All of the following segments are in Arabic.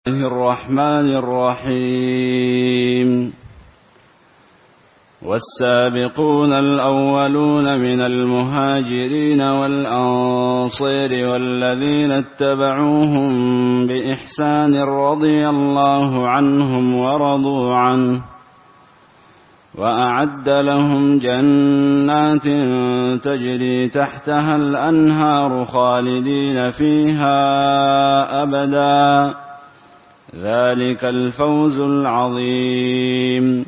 الله الرحمن الرحيم. والسابقون الأولون من المهاجرين والأنصار والذين اتبعوهم بإحسان رضي الله عنهم ورضوا عنه وأعد لهم جنات تجري تحتها الأنهار خالدين فيها أبدا ذلك الفوز العظيم.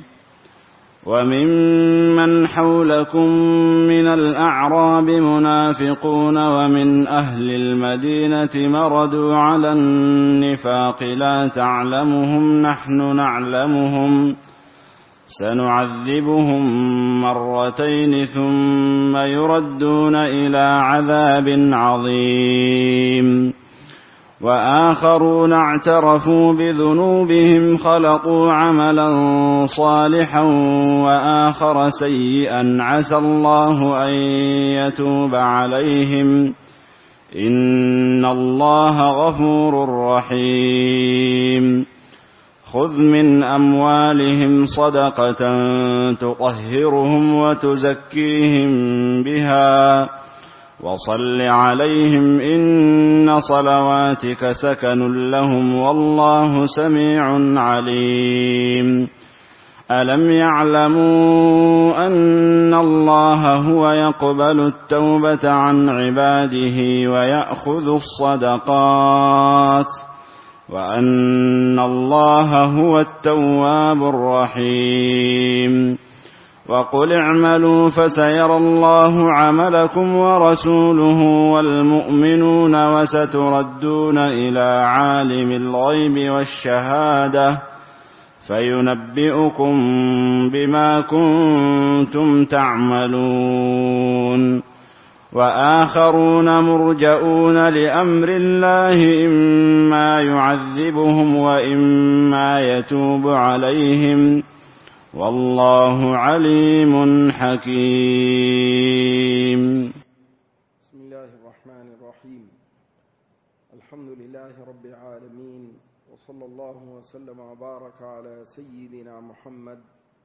وممن حولكم من الأعراب منافقون ومن أهل المدينة مردوا على النفاق لا تعلمهم نحن نعلمهم سنعذبهم مرتين ثم يردون إلى عذاب عظيم. وآخرون اعترفوا بذنوبهم خلطوا عملا صالحا وآخر سيئا عسى الله أن يتوب عليهم إن الله غفور رحيم. خذ من أموالهم صدقة تطهرهم وتزكيهم بها وصل عليهم إن صلواتك سكن لهم والله سميع عليم. ألم يعلموا أن الله هو يقبل التوبة عن عباده ويأخذ الصدقات وأن الله هو التواب الرحيم. وقل اعملوا فسيرى الله عملكم ورسوله والمؤمنون وستردون إلى عالم الغيب والشهادة فينبئكم بما كنتم تعملون. وآخرون مرجؤون لأمر الله إما يعذبهم وإما يتوب عليهم والله عليم حكيم. بسم الله الرحمن الرحيم. الحمد لله رب العالمين، وصلى الله وسلم وبارك على سيدنا محمد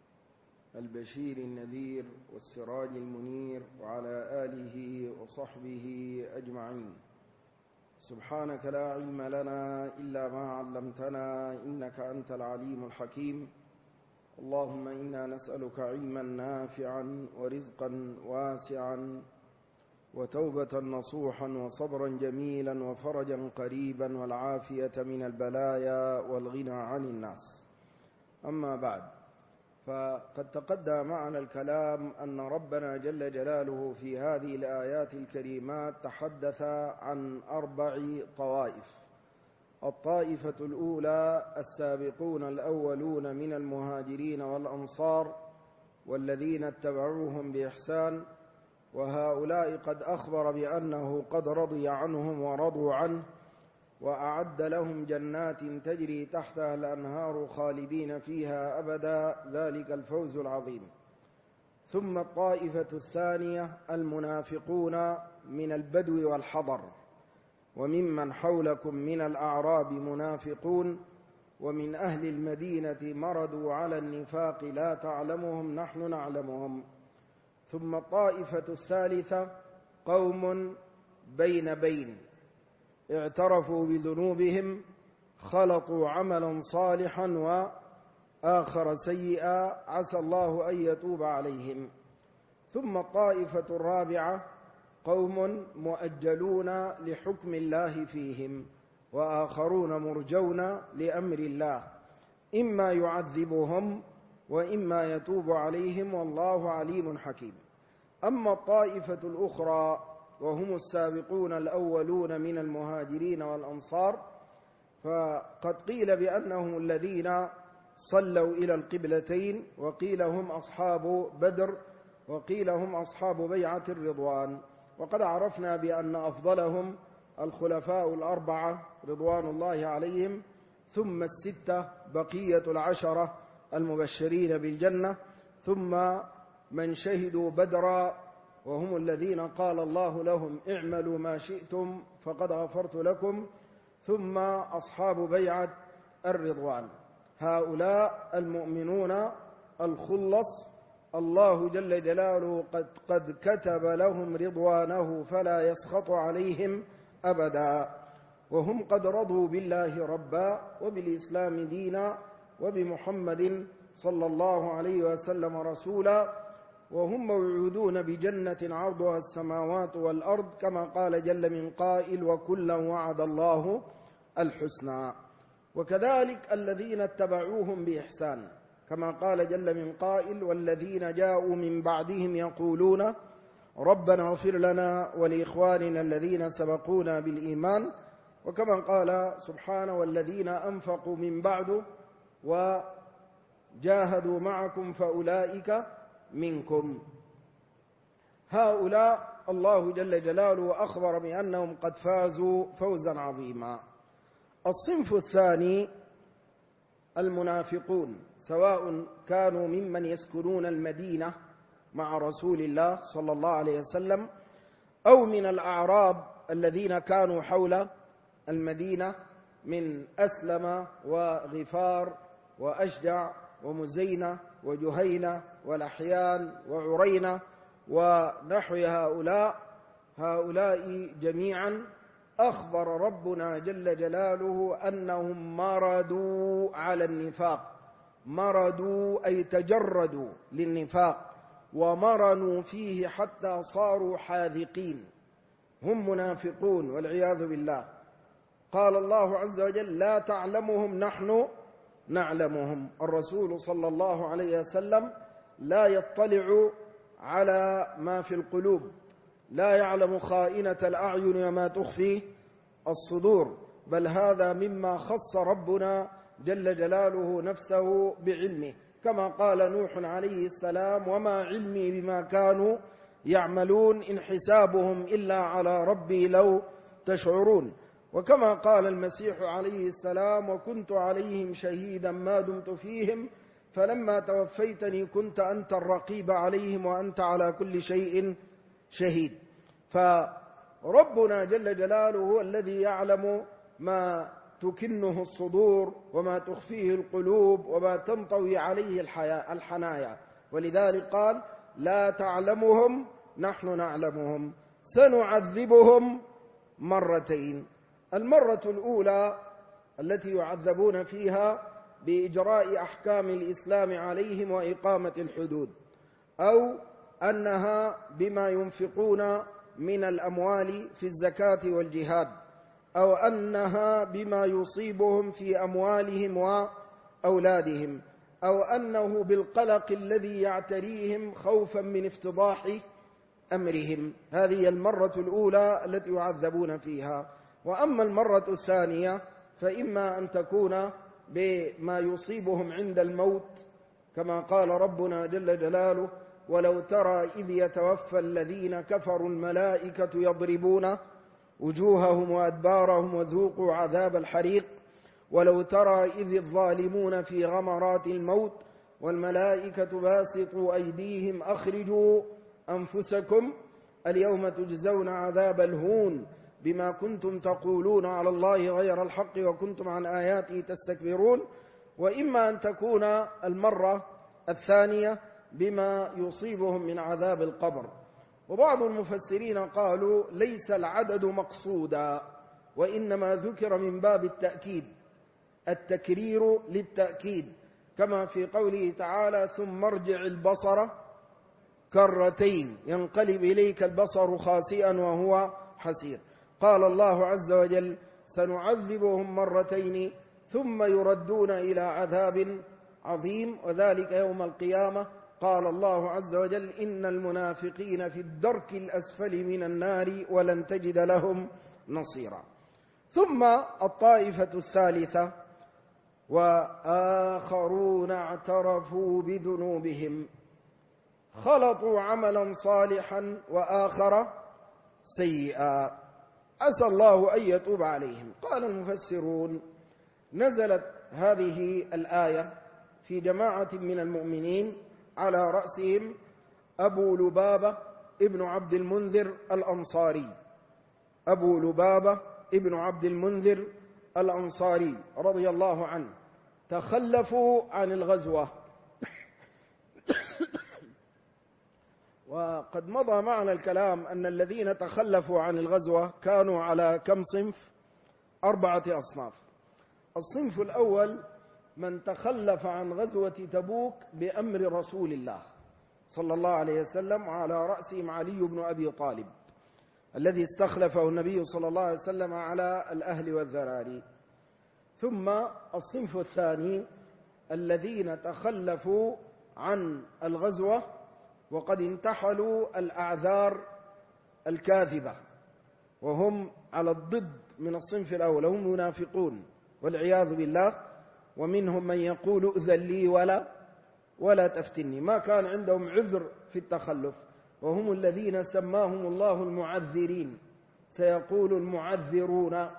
البشير النذير والسراج المنير وعلى آله وصحبه أجمعين. سبحانك لا علم لنا إلا ما علمتنا إنك أنت العليم الحكيم. اللهم إنا نسألك علما نافعا ورزقا واسعا وتوبة نصوحا وصبرا جميلا وفرجا قريبا والعافية من البلايا والغنى عن الناس. أما بعد، فقد تقدم معنا الكلام أن ربنا جل جلاله في هذه الآيات الكريمات تحدث عن 4 طوائف. الطائفة الأولى السابقون الأولون من المهاجرين والأنصار والذين اتبعوهم بإحسان، وهؤلاء قد أخبر بأنه قد رضي عنهم ورضوا عنه وأعد لهم جنات تجري تحتها الأنهار خالدين فيها أبدا ذلك الفوز العظيم. ثم الطائفة الثانية المنافقون من البدو والحضر، وممن حولكم من الأعراب منافقون ومن أهل المدينة مردوا على النفاق لا تعلمهم نحن نعلمهم. ثم الطائفة الثالثة قوم بين اعترفوا بذنوبهم خلطوا عملا صالحا وآخر سيئا عسى الله أن يتوب عليهم. ثم الطائفة الرابعة قوم مؤجلون لحكم الله فيهم وآخرون مرجون لأمر الله إما يعذبهم وإما يتوب عليهم والله عليم حكيم. أما الطائفة الأخرى وهم السابقون الأولون من المهاجرين والأنصار، فقد قيل بأنهم الذين صلوا إلى القبلتين، وقيل هم أصحاب بدر، وقيل هم أصحاب بيعة الرضوان. وقد عرفنا بأن أفضلهم الخلفاء الأربعة رضوان الله عليهم، ثم 6 بقية 10 المبشرين بالجنة، ثم من شهدوا بدرا وهم الذين قال الله لهم اعملوا ما شئتم فقد غفرت لكم، ثم أصحاب بيعة الرضوان. هؤلاء المؤمنون الخلص الله جل جلاله قد كتب لهم رضوانه فلا يسخط عليهم أبدا، وهم قد رضوا بالله ربا وبالإسلام دينا وبمحمد صلى الله عليه وسلم رسولا، وهم موعودون بجنة عرضها السماوات والأرض كما قال جل من قائل وكلا وعد الله الحسنى. وكذلك الذين اتبعوهم بإحسان كما قال جل من قائل والذين جاءوا من بعدهم يقولون ربنا اغفر لنا ولإخواننا الذين سبقونا بالإيمان، وكما قال سبحانه والذين أنفقوا من بعد وجاهدوا معكم فأولئك منكم. هؤلاء الله جل جلاله أخبر بأنهم قد فازوا فوزا عظيما. الصنف الثاني المنافقون، سواء كانوا ممن يسكنون المدينة مع رسول الله صلى الله عليه وسلم أو من الأعراب الذين كانوا حول المدينة من أسلم وغفار وأشجع ومزينة وجهينة والأحيان وعرينة ونحو هؤلاء جميعا أخبر ربنا جل جلاله أنهم مردوا على النفاق، مردوا أي تجردوا للنفاق ومرنوا فيه حتى صاروا حاذقين، هم منافقون والعياذ بالله. قال الله عز وجل لا تعلمهم نحن نعلمهم. الرسول صلى الله عليه وسلم لا يطلع على ما في القلوب، لا يعلم خائنة الأعين وما تخفي الصدور، بل هذا مما خص ربنا جل جلاله نفسه بعلمه، كما قال نوح عليه السلام وما علمي بما كانوا يعملون إن حسابهم إلا على ربي لو تشعرون. وكما قال المسيح عليه السلام وكنت عليهم شهيدا ما دمت فيهم فلما توفيتني كنت أنت الرقيب عليهم وأنت على كل شيء شهيد. فربنا جل جلاله هو الذي يعلم ما تكنه الصدور وما تخفيه القلوب وما تنطوي عليه الحنايا، ولذلك قال لا تعلمهم نحن نعلمهم سنعذبهم مرتين. المرة الأولى التي يعذبون فيها بإجراء أحكام الإسلام عليهم وإقامة الحدود، أو أنها بما ينفقون من الأموال في الزكاة والجهاد، أو أنها بما يصيبهم في أموالهم وأولادهم، أو أنه بالقلق الذي يعتريهم خوفا من افتضاح أمرهم. هذه المرة الأولى التي يعذبون فيها. وأما المرة الثانية فإما أن تكون بما يصيبهم عند الموت، كما قال ربنا جل جلاله ولو ترى إذ يتوفى الذين كفروا الملائكة يضربون وجوههم وأدبارهم وذوقوا عذاب الحريق، ولو ترى إذ الظالمون في غمرات الموت والملائكة باسطوا أيديهم أخرجوا أنفسكم اليوم تجزون عذاب الهون بما كنتم تقولون على الله غير الحق وكنتم عن آياته تستكبرون. وإما أن تكون المرة الثانية بما يصيبهم من عذاب القبر. وبعض المفسرين قالوا ليس العدد مقصودا، وإنما ذكر من باب التأكيد، التكرير للتأكيد، كما في قوله تعالى ثم ارجع البصر كرتين ينقلب إليك البصر خاسئا وهو حسير. قال الله عز وجل سنعذبهم مرتين ثم يردون إلى عذاب عظيم وذلك يوم القيامة. قال الله عز وجل إن المنافقين في الدرك الأسفل من النار ولن تجد لهم نصيرا. ثم الطائفة الثالثة وآخرون اعترفوا بذنوبهم خلطوا عملا صالحا وآخر سيئا عسى الله أن يتوب عليهم. قال المفسرون نزلت هذه الآية في جماعة من المؤمنين على رأسهم أبو لبابة ابن عبد المنذر الأنصاري. أبو لبابة ابن عبد المنذر الأنصاري رضي الله عنه تخلفوا عن الغزوة. وقد مضى معنا الكلام أن الذين تخلفوا عن الغزوة كانوا على كم صنف؟ 4 أصناف. الصنف الأول من تخلف عن غزوة تبوك بأمر رسول الله صلى الله عليه وسلم، وعلى رأسهم علي بن أبي طالب الذي استخلفه النبي صلى الله عليه وسلم على الأهل والذراري. ثم الصنف الثاني الذين تخلفوا عن الغزوة وقد انتحلوا الأعذار الكاذبة، وهم على الضد من الصنف الأول، هم منافقون والعياذ بالله. ومنهم من يقول أذن لي ولا تفتني، ما كان عندهم عذر في التخلف، وهم الذين سماهم الله المعذرين، سيقول المعذرون.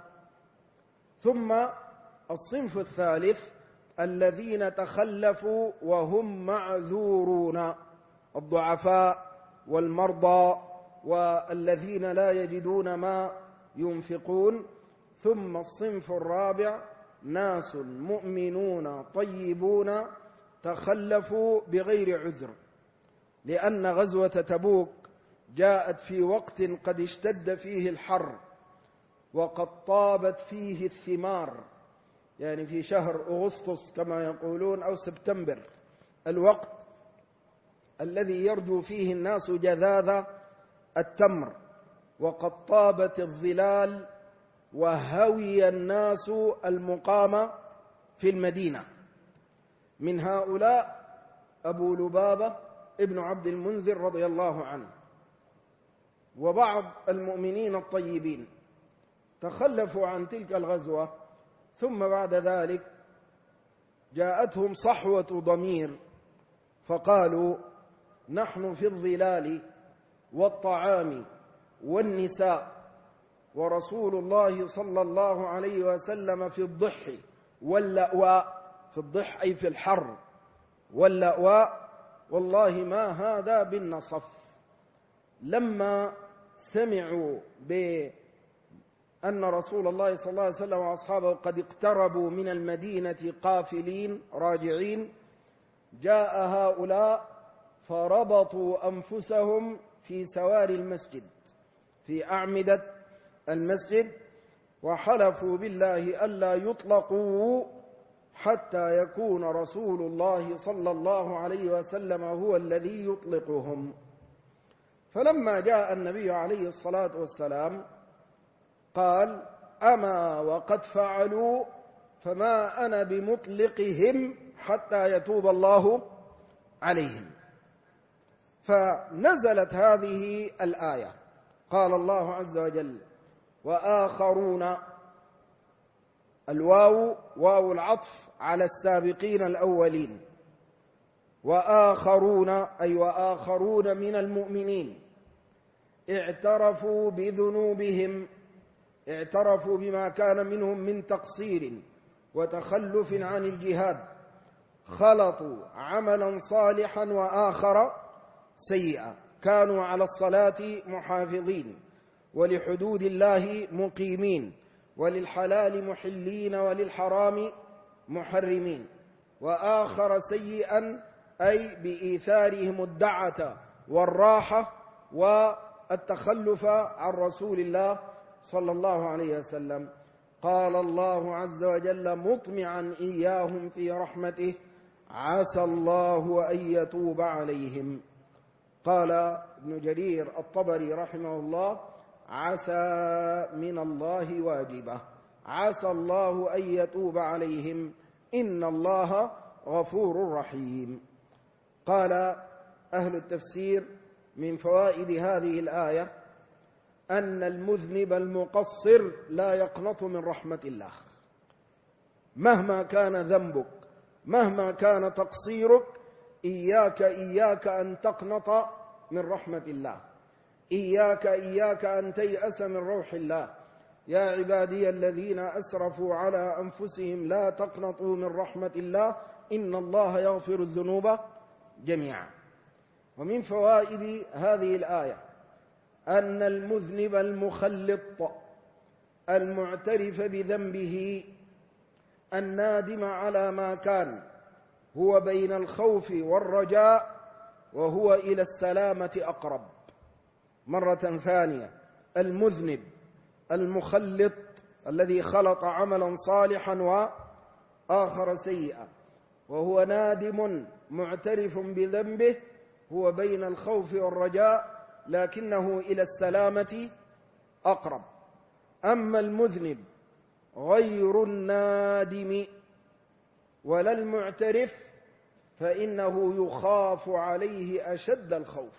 ثم الصنف الثالث الذين تخلفوا وهم معذورون، الضعفاء والمرضى والذين لا يجدون ما ينفقون. ثم الصنف الرابع ناس مؤمنون طيبون تخلفوا بغير عذر، لأن غزوة تبوك جاءت في وقت قد اشتد فيه الحر وقد طابت فيه الثمار، يعني في شهر أغسطس كما يقولون أو سبتمبر، الوقت الذي يرجو فيه الناس جذاذ التمر، وقد طابت الظلال وهوي الناس المقام في المدينة. من هؤلاء أبو لبابة ابن عبد المنذر رضي الله عنه وبعض المؤمنين الطيبين تخلفوا عن تلك الغزوة، ثم بعد ذلك جاءتهم صحوة ضمير فقالوا نحن في الظلال والطعام والنساء، ورسول الله صلى الله عليه وسلم في الضح واللأواء، في الضح أي في الحر، واللأواء، والله ما هذا بالنصف. لما سمعوا بأن رسول الله صلى الله عليه وسلم وأصحابه قد اقتربوا من المدينة قافلين راجعين، جاء هؤلاء فربطوا أنفسهم في سواري المسجد، في أعمدة المسجد، وحلفوا بالله ألا يطلقوا حتى يكون رسول الله صلى الله عليه وسلم هو الذي يطلقهم. فلما جاء النبي عليه الصلاة والسلام قال أما وقد فعلوا فما أنا بمطلقهم حتى يتوب الله عليهم. فنزلت هذه الآية، قال الله عز وجل وآخرون، الواو واو العطف على السابقين الأولين، وآخرون أي وآخرون من المؤمنين اعترفوا بذنوبهم، اعترفوا بما كان منهم من تقصير وتخلف عن الجهاد، خلطوا عملا صالحا وآخر سيئا، كانوا على الصلاة محافظين، ولحدود الله مقيمين، وللحلال محلين، وللحرام محرمين، وآخر سيئا أي بإيثارهم الدعة والراحة والتخلف عن رسول الله صلى الله عليه وسلم. قال الله عز وجل مطمعا إياهم في رحمته عسى الله أن يتوب عليهم. قال ابن جرير الطبري رحمه الله عسى من الله واجبة، عسى الله أن يتوب عليهم إن الله غفور رحيم. قال أهل التفسير من فوائد هذه الآية أن المذنب المقصر لا يقنط من رحمة الله، مهما كان ذنبك، مهما كان تقصيرك، إياك أن تقنط من رحمة الله، إياك أن تيأس من روح الله. يا عبادي الذين أسرفوا على أنفسهم لا تقنطوا من رحمة الله إن الله يغفر الذنوب جميعا. ومن فوائد هذه الآية أن المذنب المخلط المعترف بذنبه النادم على ما كان، هو بين الخوف والرجاء وهو إلى السلامة أقرب. مرة ثانية، المذنب المخلط الذي خلط عملا صالحا وآخر سيئا وهو نادم معترف بذنبه، هو بين الخوف والرجاء لكنه إلى السلامة أقرب. أما المذنب غير النادم ولا المعترف فإنه يخاف عليه أشد الخوف.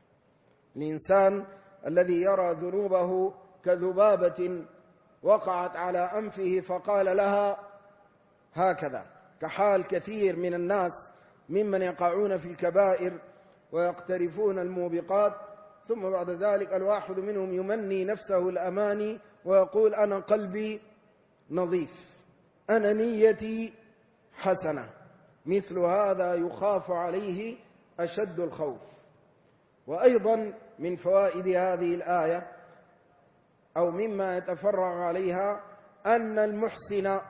الإنسان الذي يرى ذنوبه كذبابة وقعت على أنفه فقال لها هكذا، كحال كثير من الناس ممن يقعون في الكبائر ويقترفون الموبقات، ثم بعد ذلك الواحد منهم يمني نفسه الأماني ويقول أنا قلبي نظيف، أنا نيتي حسنة. مثل هذا يخاف عليه أشد الخوف. وأيضا من فوائد هذه الآية أو مما يتفرع عليها أن المحسن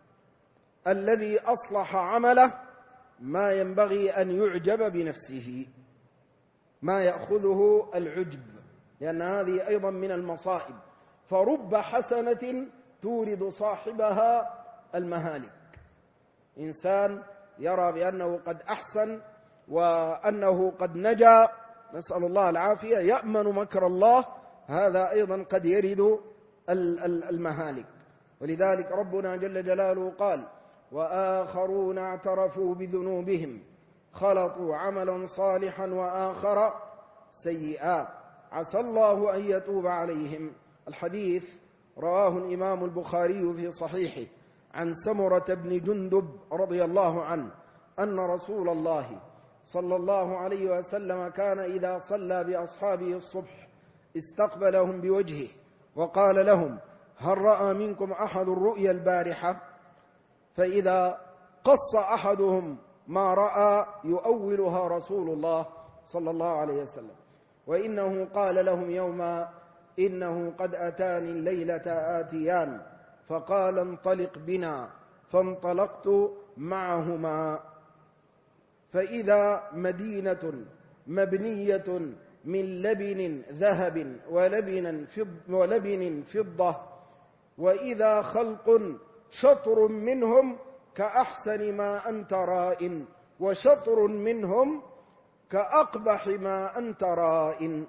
الذي أصلح عمله ما ينبغي أن يعجب بنفسه، ما يأخذه العجب، لأن هذه أيضا من المصائب، فرب حسنة تورد صاحبها المهالك. إنسان يرى بأنه قد أحسن وأنه قد نجا، نسأل الله العافية، يأمن مكر الله، هذا أيضا قد يرد المهالك. ولذلك ربنا جل جلاله قال وآخرون اعترفوا بذنوبهم خلطوا عملا صالحا وآخر سيئا عسى الله أن يتوب عليهم. الحديث رواه الإمام البخاري في صحيحه عن سمرة بن جندب رضي الله عنه أن رسول الله صلى الله عليه وسلم كان إذا صلى بأصحابه الصبح استقبلهم بوجهه وقال لهم هل رأى منكم أحد الرؤيا البارحة؟ فإذا قص أحدهم ما رأى يؤولها رسول الله صلى الله عليه وسلم، وإنه قال لهم يوما إنه قد أتاني الليلة آتيان فقال انطلق بنا، فانطلقت معهما فإذا مدينة مبنية من لبن ذهب ولبن فضة، وإذا خلق شطر منهم كأحسن ما أنت رائن وشطر منهم كأقبح ما أنت رائن.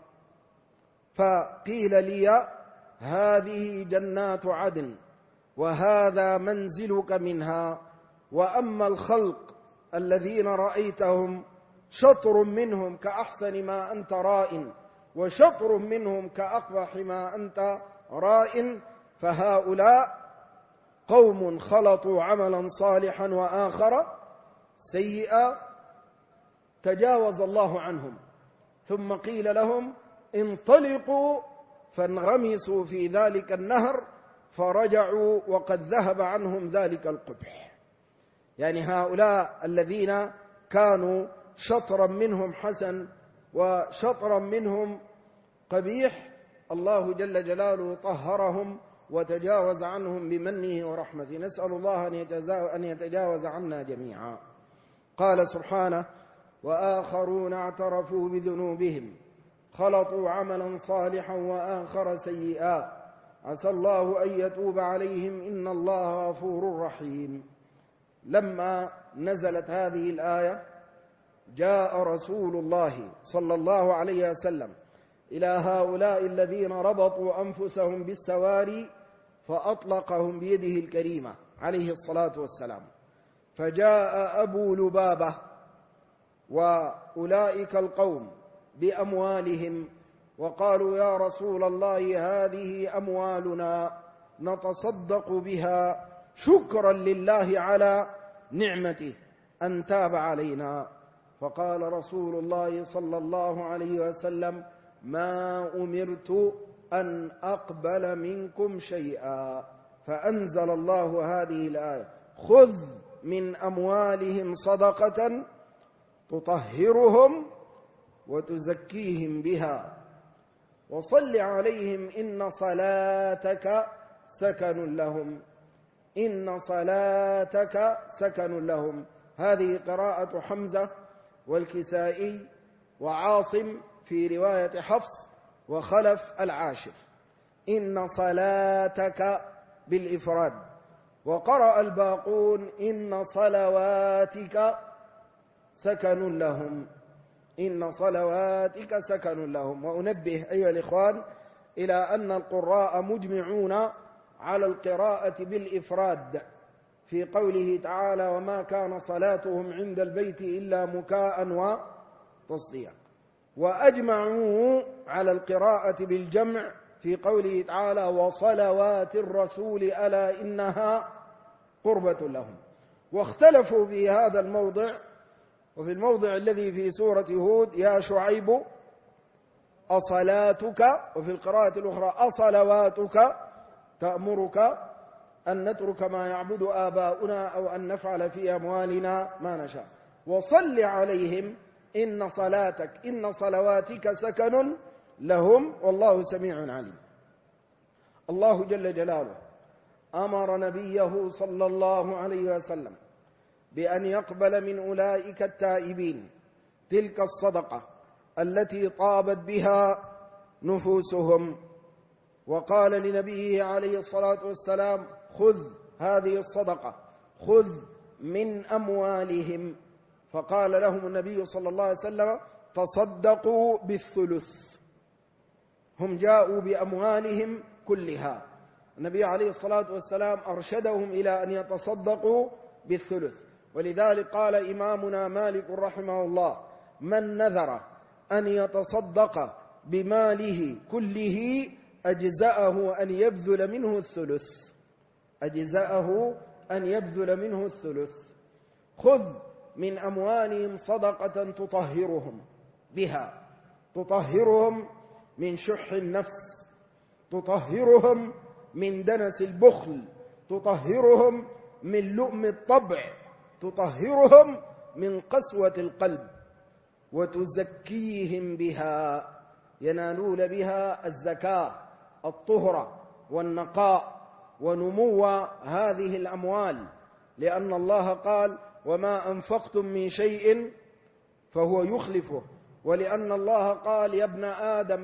فقيل لي هذه جنات عدن وهذا منزلك منها، وأما الخلق الذين رأيتهم شطر منهم كأحسن ما أنت رائن وشطر منهم كأقبح ما أنت رائن، فهؤلاء قوم خلطوا عملا صالحا وآخر سيئا تجاوز الله عنهم، ثم قيل لهم انطلقوا فانغمسوا في ذلك النهر فرجعوا وقد ذهب عنهم ذلك القبح. يعني هؤلاء الذين كانوا شطرا منهم حسن وشطرا منهم قبيح الله جل جلاله طهرهم وتجاوز عنهم بمنه ورحمته. نسأل الله أن يتجاوز عنا جميعا. قال سبحانه وآخرون اعترفوا بذنوبهم خلطوا عملا صالحا وآخر سيئا عسى الله أن يتوب عليهم إن الله غفور رحيم. لما نزلت هذه الآية جاء رسول الله صلى الله عليه وسلم إلى هؤلاء الذين ربطوا أنفسهم بالسواري فأطلقهم بيده الكريمة عليه الصلاة والسلام، فجاء أبو لبابة وأولئك القوم بأموالهم وقالوا يا رسول الله هذه أموالنا نتصدق بها شكرا لله على نعمته أن تاب علينا. فقال رسول الله صلى الله عليه وسلم ما أمرت أن أقبل منكم شيئا، فأنزل الله هذه الآية خذ من أموالهم صدقة تطهرهم وتزكيهم بها وصل عليهم إن صلاتك سكن لهم. إن صلاتك سكن لهم. هذه قراءة حمزة والكسائي وعاصم في رواية حفص وخلف العاشر. إن صلاتك بالإفراد. وقرأ الباقون إن صلواتك سكن لهم. إن صلواتك سكن لهم. وأنبه أيها الإخوان إلى أن القراء مجمعون على القراءة بالإفراد في قوله تعالى وما كان صلاتهم عند البيت إلا مكاء وتصديا، وأجمعوا على القراءة بالجمع في قوله تعالى وصلوات الرسول ألا إنها قربة لهم. واختلفوا في هذا الموضع وفي الموضع الذي في سورة هود يا شعيب أصلاتك، وفي القراءة الأخرى أصلواتك تأمرك أن نترك ما يعبد آباؤنا أو أن نفعل في أموالنا ما نشاء. وصل عليهم إن صلاتك إن صلواتك سكن لهم والله سميع عليم. الله جل جلاله أمر نبيه صلى الله عليه وسلم بأن يقبل من أولئك التائبين تلك الصدقة التي طابت بها نفوسهم، وقال لنبيه عليه الصلاة والسلام خذ هذه الصدقة، خذ من أموالهم. فقال لهم النبي صلى الله عليه وسلم تصدقوا بالثلث. هم جاءوا بأموالهم كلها، النبي عليه الصلاة والسلام أرشدهم إلى أن يتصدقوا بالثلث. ولذلك قال إمامنا مالك رحمه الله من نذر أن يتصدق بماله كله أجزأه أن يبذل منه الثلث. أجزأه أن يبذل منه الثلث. خذ من أموالهم صدقة تطهرهم بها، تطهرهم من شح النفس، تطهرهم من دنس البخل، تطهرهم من لؤم الطبع، تطهرهم من قسوة القلب، وتزكيهم بها، ينالون بها الزكاة الطهرة والنقاء ونمو هذه الأموال، لأن الله قال وما أنفقتم من شيء فهو يخلفه، ولأن الله قال يا ابن آدم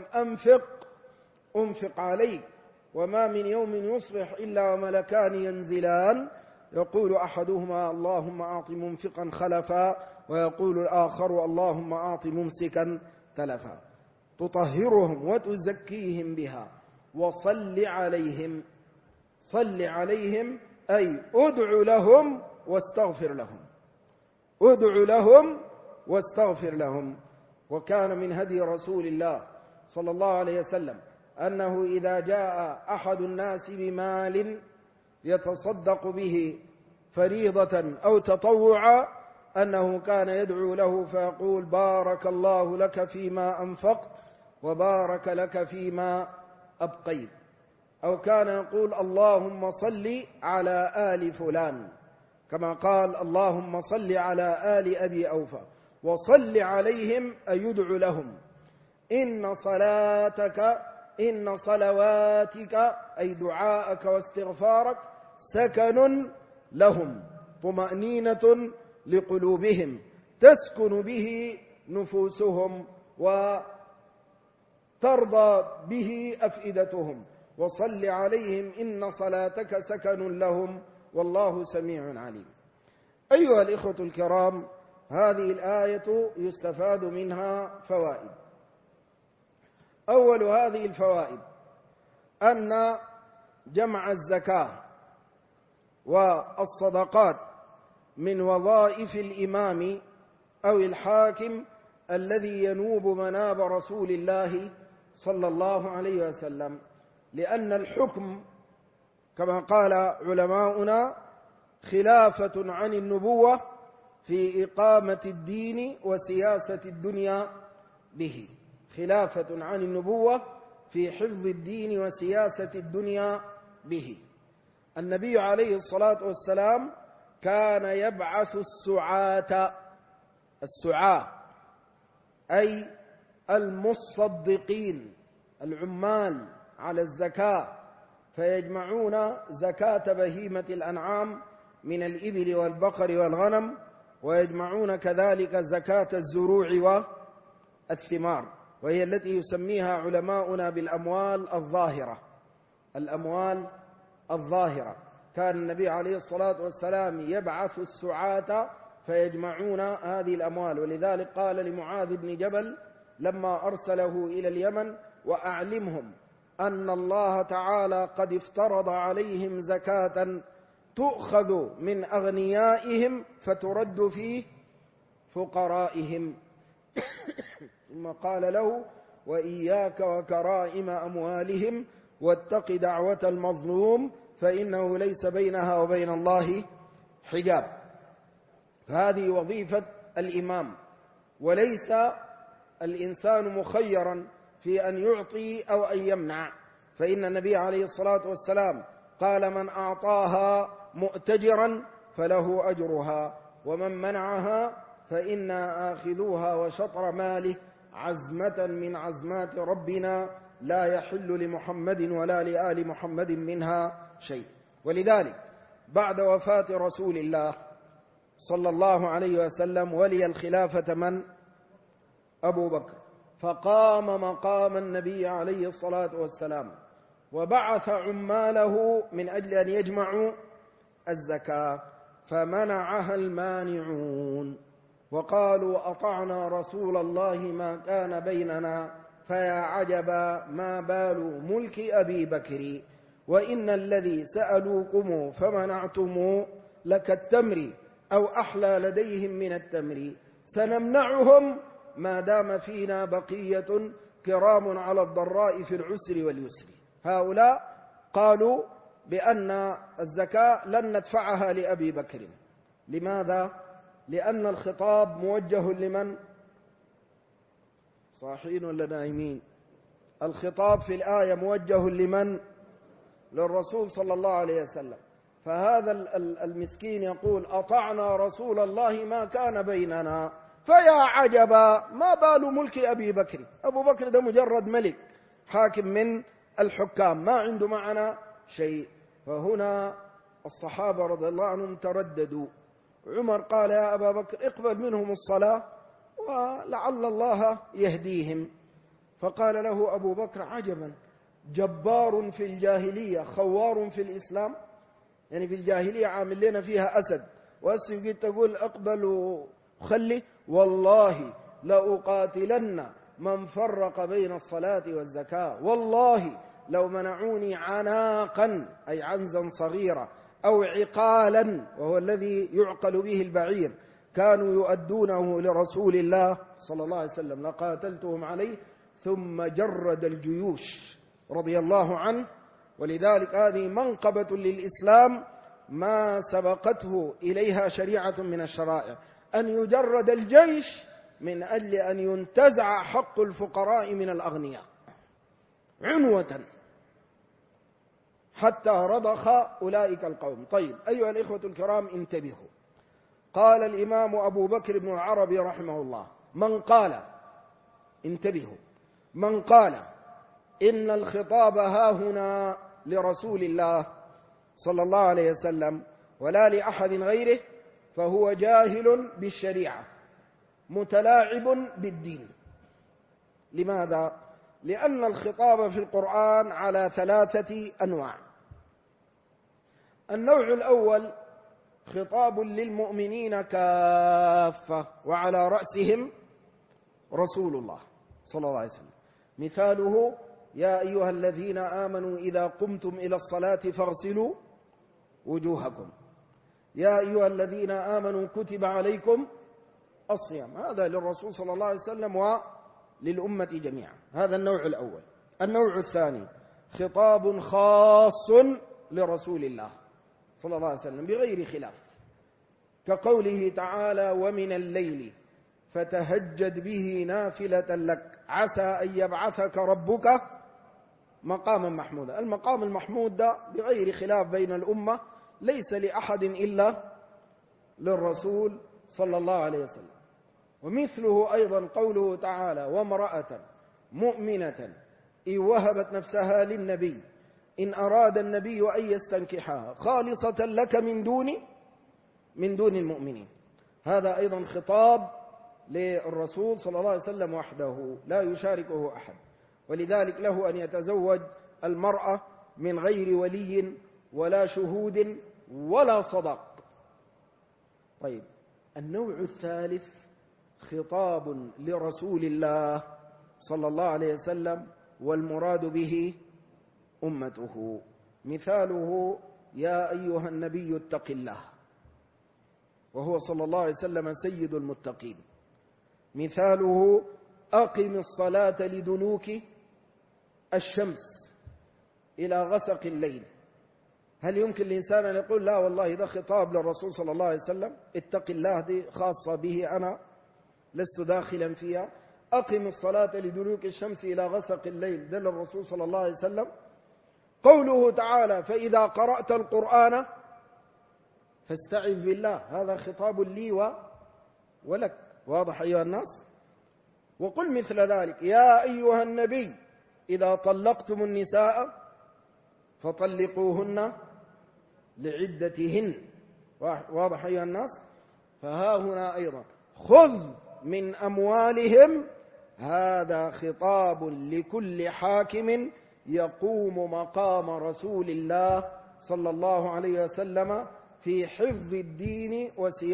أنفق عليك، وما من يوم يصبح إلا وملكان ينزلان يقول أحدهما اللهم أعط منفقا خلفا ويقول الآخر اللهم أعط ممسكا تلفا. تطهرهم وتزكيهم بها وصل عليهم. صل عليهم أي ادع لهم واستغفر لهم. ادع لهم واستغفر لهم. وكان من هدي رسول الله صلى الله عليه وسلم أنه إذا جاء أحد الناس بمال يتصدق به فريضة أو تطوعا أنه كان يدعو له فيقول بارك الله لك فيما أنفقت وبارك لك فيما أبقيت، أو كان يقول اللهم صل على آل فلان كما قال اللهم صل على آل أبي أوفى. وصل عليهم أي يدعو لهم. إن صلاتك إن صلواتك أي دعاءك واستغفارك سكن لهم، طمأنينة لقلوبهم تسكن به نفوسهم وترضى به أفئدتهم. وصل عليهم إن صلاتك سكن لهم والله سميع عليم. أيها الإخوة الكرام، هذه الآية يستفاد منها فوائد. أول هذه الفوائد أن جمع الزكاة والصدقات من وظائف الإمام أو الحاكم الذي ينوب مناب رسول الله صلى الله عليه وسلم، لأن الحكم كما قال علماؤنا خلافة عن النبوة في إقامة الدين وسياسة الدنيا به. خلافة عن النبوة في حفظ الدين وسياسة الدنيا به. النبي عليه الصلاة والسلام كان يبعث السعاة أي المصدقين العمال على الزكاة فيجمعون زكاة بهيمة الأنعام من الإبل والبقر والغنم، ويجمعون كذلك زكاة الزروع والثمار، وهي التي يسميها علماؤنا بالأموال الظاهرة. الأموال الظاهرة كان النبي عليه الصلاة والسلام يبعث السعاة فيجمعون هذه الأموال، ولذلك قال لمعاذ بن جبل لما أرسله إلى اليمن: وأعلمهم أن الله تعالى قد افترض عليهم زكاة تؤخذ من أغنيائهم فترد في فقرائهم. ثم قال له: وإياك وكرائم أموالهم واتق دعوة المظلوم فإنه ليس بينها وبين الله حجاب. فهذه وظيفة الإمام، وليس الإنسان مخيرا في أن يعطي أو أن يمنع، فإن النبي عليه الصلاة والسلام قال: من أعطاها مؤتجرا فله أجرها، ومن منعها فإنا آخذوها وشطر ماله عزمة من عزمات ربنا لا يحل لمحمد ولا لآل محمد منها شيء. ولذلك بعد وفاة رسول الله صلى الله عليه وسلم ولي الخلافة من؟ أبو بكر، فقام مقام النبي عليه الصلاة والسلام وبعث عماله من أجل أن يجمعوا الزكاة، فمنعها المانعون وقالوا: أطعنا رسول الله ما كان بيننا فيا عجبا ما بال ملك أبي بكر، وإن الذي سألوكم فمنعتم لكالتمر أو أحلى لديهم من التمر، سنمنعهم ما دام فينا بقية كرام على الضراء في العسر واليسر. هؤلاء قالوا بأن الزكاة لن ندفعها لأبي بكر. لماذا؟ لأن الخطاب موجه لمن؟ صاحين ولا نايمين؟ الخطاب في الآية موجه لمن؟ للرسول صلى الله عليه وسلم. فهذا المسكين يقول: أطعنا رسول الله ما كان بيننا فيا عجبا ما بال ملك أبي بكر. أبو بكر ده مجرد ملك حاكم من الحكام، ما عنده معنا شيء. فهنا الصحابة رضي الله عنهم ترددوا. عمر قال: يا أبا بكر اقبل منهم الصلاة ولعل الله يهديهم. فقال له أبو بكر: عجبا، جبار في الجاهلية خوار في الإسلام. يعني في الجاهلية عامل لنا فيها أسد، وأسد قلت تقول اقبل وخلي. والله لأقاتلن من فرق بين الصلاة والزكاة، والله لو منعوني عناقا أي عنزا صغيرة أو عقالا وهو الذي يعقل به البعير كانوا يؤدونه لرسول الله صلى الله عليه وسلم لقاتلتهم عليه. ثم جرد الجيوش رضي الله عنه. ولذلك هذه منقبة للإسلام ما سبقته إليها شريعة من الشرائع، أن يجرد الجيش من أجل أن ينتزع حق الفقراء من الأغنياء عنوة حتى رضخ أولئك القوم. طيب أيها الإخوة الكرام انتبهوا. قال الإمام أبو بكر بن العربي رحمه الله: من قال، انتبهوا، من قال إن الخطاب هاهنا لرسول الله صلى الله عليه وسلم ولا لأحد غيره فهو جاهل بالشريعة متلاعب بالدين. لماذا؟ لأن الخطاب في القرآن على 3 أنواع. النوع الأول خطاب للمؤمنين كافة وعلى رأسهم رسول الله صلى الله عليه وسلم. مثاله: يا أيها الذين آمنوا إذا قمتم إلى الصلاة فاغسلوا وجوهكم، يا أيها الذين آمنوا كتب عليكم الصيام. هذا للرسول صلى الله عليه وسلم وللأمة جميعا. هذا النوع الأول. النوع الثاني خطاب خاص لرسول الله صلى الله عليه وسلم بغير خلاف، كقوله تعالى: ومن الليل فتهجد به نافلة لك عسى أن يبعثك ربك مقاما محمودا. المقام المحمود ده بغير خلاف بين الأمة، ليس لأحد إلا للرسول صلى الله عليه وسلم. ومثله أيضا قوله تعالى: وامرأة مؤمنة إن وهبت نفسها للنبي إن أراد النبي أن يستنكحها خالصة لك من دون المؤمنين. هذا أيضا خطاب للرسول صلى الله عليه وسلم وحده لا يشاركه أحد، ولذلك له أن يتزوج المرأة من غير ولي ولا شهود ولا صداق. طيب، النوع الثالث خطاب لرسول الله صلى الله عليه وسلم والمراد به أمته. مثاله: يا أيها النبي اتق الله، وهو صلى الله عليه وسلم سيد المتقين. مثاله: أقم الصلاة لدنوك الشمس إلى غسق الليل. هل يمكن الإنسان أن يقول لا والله ده خطاب للرسول صلى الله عليه وسلم، اتق الله دي خاصة به أنا لست داخلا فيها؟ أقم الصلاة لدنوك الشمس إلى غسق الليل ده للرسول صلى الله عليه وسلم. قوله تعالى: فإذا قرأت القرآن فاستعذ بالله، هذا خطاب لي ولك. واضح أيها الناس؟ وقل مثل ذلك: يا أيها النبي إذا طلقتم النساء فطلقوهن لعدتهن. واضح أيها الناس؟ فها هنا أيضا خذ من أموالهم، هذا خطاب لكل حاكم يقوم مقام رسول الله صلى الله عليه وسلم في حفظ الدين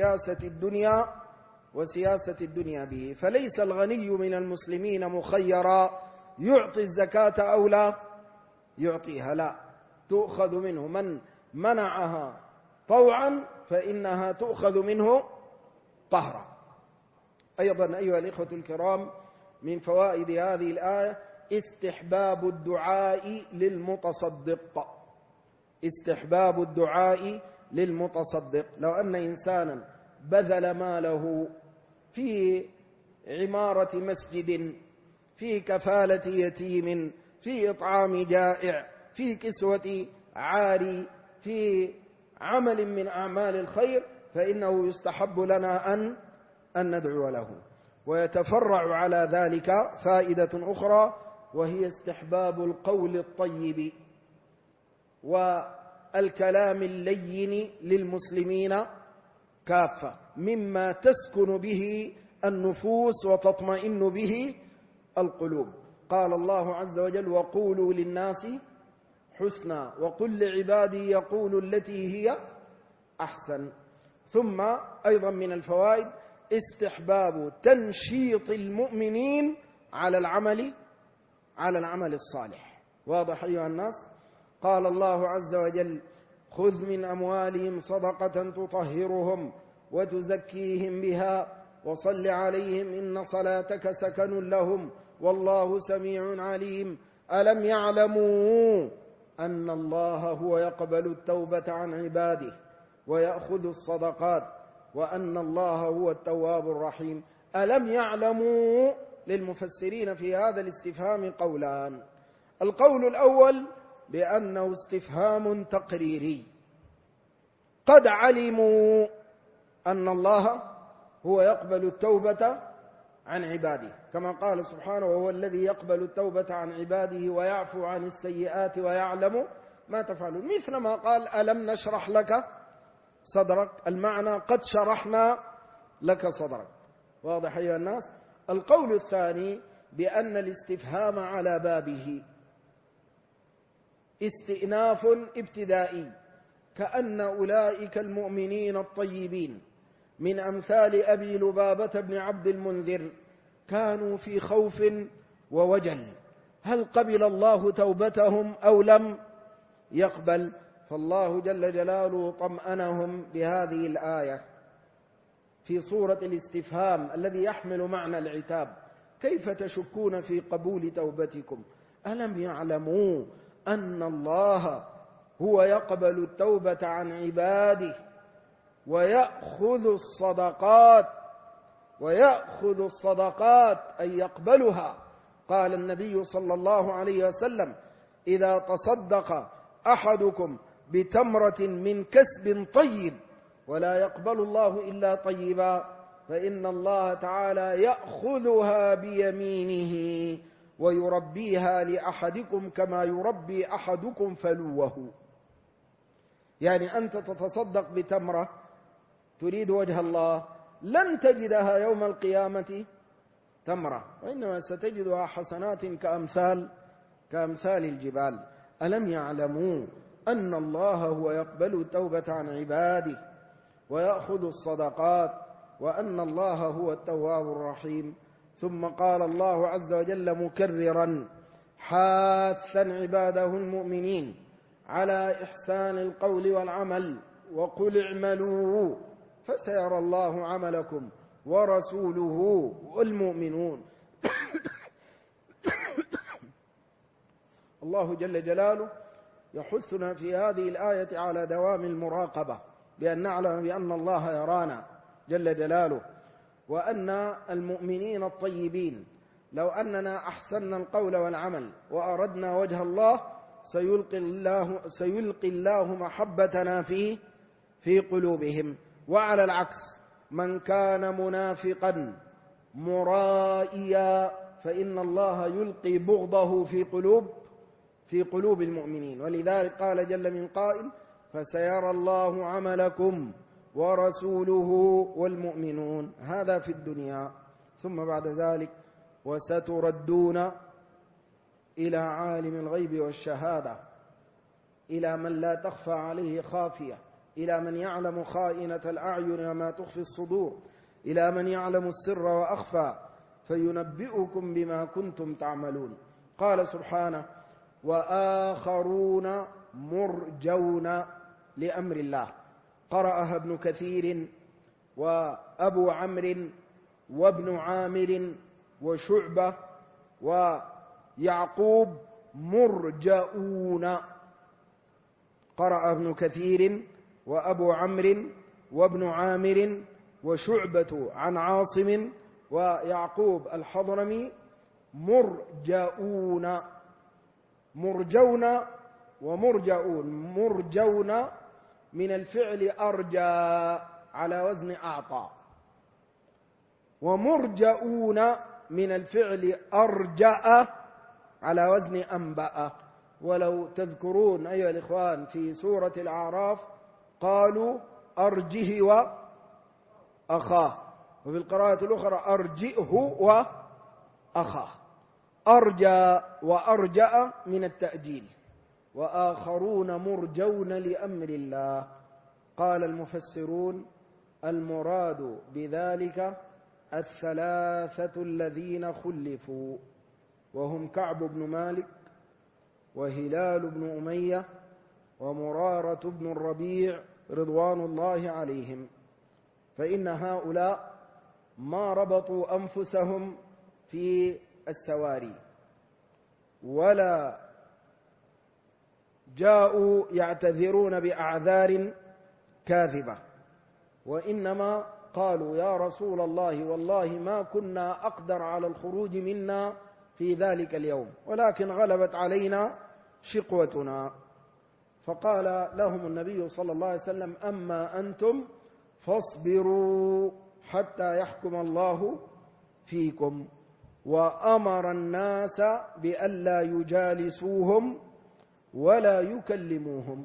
وسياسة الدنيا به. فليس الغني من المسلمين مخيرا يعطي الزكاة أو لا يعطيها، لا، تؤخذ منه. من منعها طوعا فإنها تؤخذ منه قهرا. أيضا أيها الإخوة الكرام، من فوائد هذه الآية استحباب الدعاء للمتصدق. استحباب الدعاء للمتصدق. لو أن إنسانا بذل ماله في عمارة مسجد، في كفالة يتيم، في إطعام جائع، في كسوة عاري، في عمل من أعمال الخير، فإنه يستحب لنا أن ندعو له. ويتفرع على ذلك فائدة أخرى، وهي استحباب القول الطيب والكلام اللين للمسلمين كافة، مما تسكن به النفوس وتطمئن به القلوب. قال الله عز وجل: وقولوا للناس حسنا وقل لعبادي يقولوا التي هي أحسن. ثم أيضا من الفوائد استحباب تنشيط المؤمنين على العمل الصالح. واضح أيها الناس؟ قال الله عز وجل: خذ من أموالهم صدقة تطهرهم وتزكيهم بها وصل عليهم إن صلاتك سكن لهم والله سميع عليم. ألم يعلموا أن الله هو يقبل التوبة عن عباده ويأخذ الصدقات وأن الله هو التواب الرحيم. ألم يعلموا للمفسرين في هذا الاستفهام قولان. القول الأول بأنه استفهام تقريري، قد علموا أن الله هو يقبل التوبة عن عباده، كما قال سبحانه: وهو الذي يقبل التوبة عن عباده ويعفو عن السيئات ويعلم ما تفعلون. مثل ما قال: ألم نشرح لك صدرك، المعنى قد شرحنا لك صدرك. واضح أيها الناس؟ القول الثاني بأن الاستفهام على بابه استئناف ابتدائي، كأن أولئك المؤمنين الطيبين من أمثال أبي لبابة بن عبد المنذر كانوا في خوف ووجل، هل قبل الله توبتهم أو لم يقبل؟ فالله جل جلاله طمأنهم بهذه الآية في صورة الاستفهام الذي يحمل معنى العتاب: كيف تشكون في قبول توبتكم؟ ألم يعلموا أن الله هو يقبل التوبة عن عباده ويأخذ الصدقات أي يقبلها. قال النبي صلى الله عليه وسلم: إذا تصدق أحدكم بتمرة من كسب طيب ولا يقبل الله إلا طيبا فإن الله تعالى يأخذها بيمينه ويربيها لأحدكم كما يربي أحدكم فلوه. يعني أنت تتصدق بتمرة تريد وجه الله، لن تجدها يوم القيامة تمرة، وإنما ستجدها حسنات كأمثال الجبال. ألم يعلموا أن الله هو يقبل التوبة عن عباده ويأخذ الصدقات وأن الله هو التواب الرحيم. ثم قال الله عز وجل مكررا حاثا عباده المؤمنين على إحسان القول والعمل: وقل اعملوا فسيرى الله عملكم ورسوله والمؤمنون. الله جل جلاله يحثنا في هذه الآية على دوام المراقبة، بأن نعلم بأن الله يرانا جل جلاله، وأن المؤمنين الطيبين لو أننا أحسننا القول والعمل وأردنا وجه الله سيلقي الله محبتنا في قلوبهم. وعلى العكس، من كان منافقا مرائيا فإن الله يلقي بغضه في قلوب المؤمنين. ولذلك قال جل من قائل: فسيرى الله عملكم ورسوله والمؤمنون. هذا في الدنيا. ثم بعد ذلك: وستردون إلى عالم الغيب والشهادة، إلى من لا تخفى عليه خافية، إلى من يعلم خائنة الأعين وما تخفي الصدور، إلى من يعلم السر وأخفى، فينبئكم بما كنتم تعملون. قال سبحانه: وآخرون مرجون لأمر الله. قرأها ابن كثير وأبو عمرو وابن عامر وشعبة ويعقوب مرجؤون. قرأ ابن كثير وأبو عمرو وابن عامر وشعبة عن عاصم ويعقوب الحضرمي مرجؤون. مرجون ومرجؤون. مرجون من الفعل أرجى على وزن أعطى، ومرجؤون من الفعل أرجأ على وزن أنبأ. ولو تذكرون أيها الإخوان في سورة الأعراف قالوا أرجه وأخاه، وفي القراءة الأخرى أرجئه وأخاه. أرجى وأرجأ من التأجيل. وآخرون مرجون لأمر الله. قال المفسرون: المراد بذلك الثلاثة الذين خلفوا، وهم كعب بن مالك وهلال بن أمية ومرارة بن الربيع رضوان الله عليهم، فإن هؤلاء ما ربطوا أنفسهم في السواري ولا جاءوا يعتذرون بأعذار كاذبة، وإنما قالوا: يا رسول الله والله ما كنا أقدر على الخروج منا في ذلك اليوم، ولكن غلبت علينا شقوتنا. فقال لهم النبي صلى الله عليه وسلم: أما أنتم فاصبروا حتى يحكم الله فيكم. وأمر الناس بألا يجالسوهم ولا يكلموهم.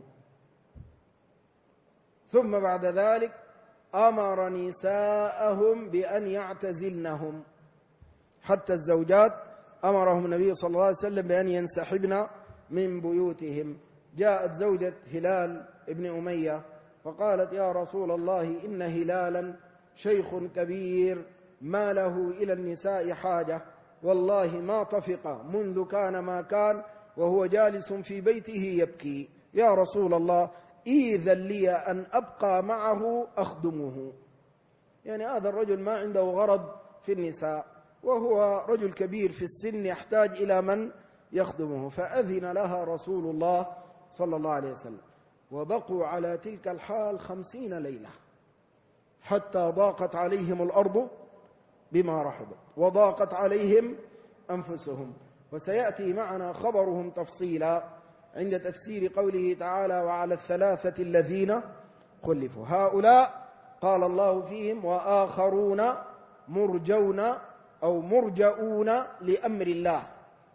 ثم بعد ذلك أمر نساءهم بأن يعتزلنهم، حتى الزوجات أمرهم النبي صلى الله عليه وسلم بأن ينسحبن من بيوتهم. جاءت زوجة هلال ابن أمية فقالت: يا رسول الله إن هلالا شيخ كبير ما له إلى النساء حاجة، والله ما طفق منذ كان ما كان وهو جالس في بيته يبكي، يا رسول الله إذن لي أن أبقى معه أخدمه. يعني هذا الرجل ما عنده غرض في النساء، وهو رجل كبير في السن يحتاج إلى من يخدمه. فأذن لها رسول الله صلى الله عليه وسلم، وبقوا على تلك الحال 50 ليلة حتى ضاقت عليهم الأرض بما رحبت وضاقت عليهم أنفسهم. وسيأتي معنا خبرهم تفصيلا عند تفسير قوله تعالى: وعلى الثلاثة الذين خلفوا. هؤلاء قال الله فيهم: وآخرون مرجون أو مرجؤون لأمر الله.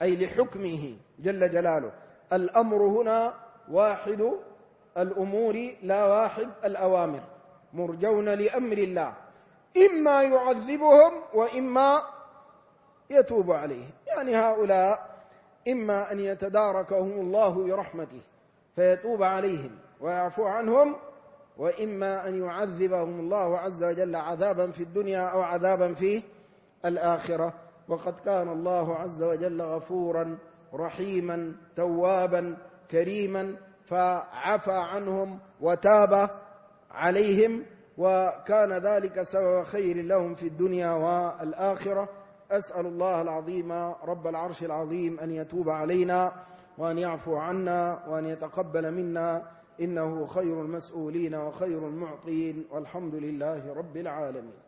أي لحكمه جل جلاله. الأمر هنا واحد الأمور لا واحد الأوامر، مرجون لأمر الله، إما يعذبهم وإما يتوب عليهم. يعني هؤلاء إما أن يتداركهم الله برحمته فيتوب عليهم ويعفو عنهم، وإما أن يعذبهم الله عز وجل عذابا في الدنيا أو عذابا في الآخرة. وقد كان الله عز وجل غفورا رحيما توابا كريما، فعفى عنهم وتاب عليهم، وكان ذلك سبب خير لهم في الدنيا والآخرة. أسأل الله العظيم رب العرش العظيم أن يتوب علينا وأن يعفو عنا وأن يتقبل منا، إنه خير المسؤولين وخير المعطين، والحمد لله رب العالمين.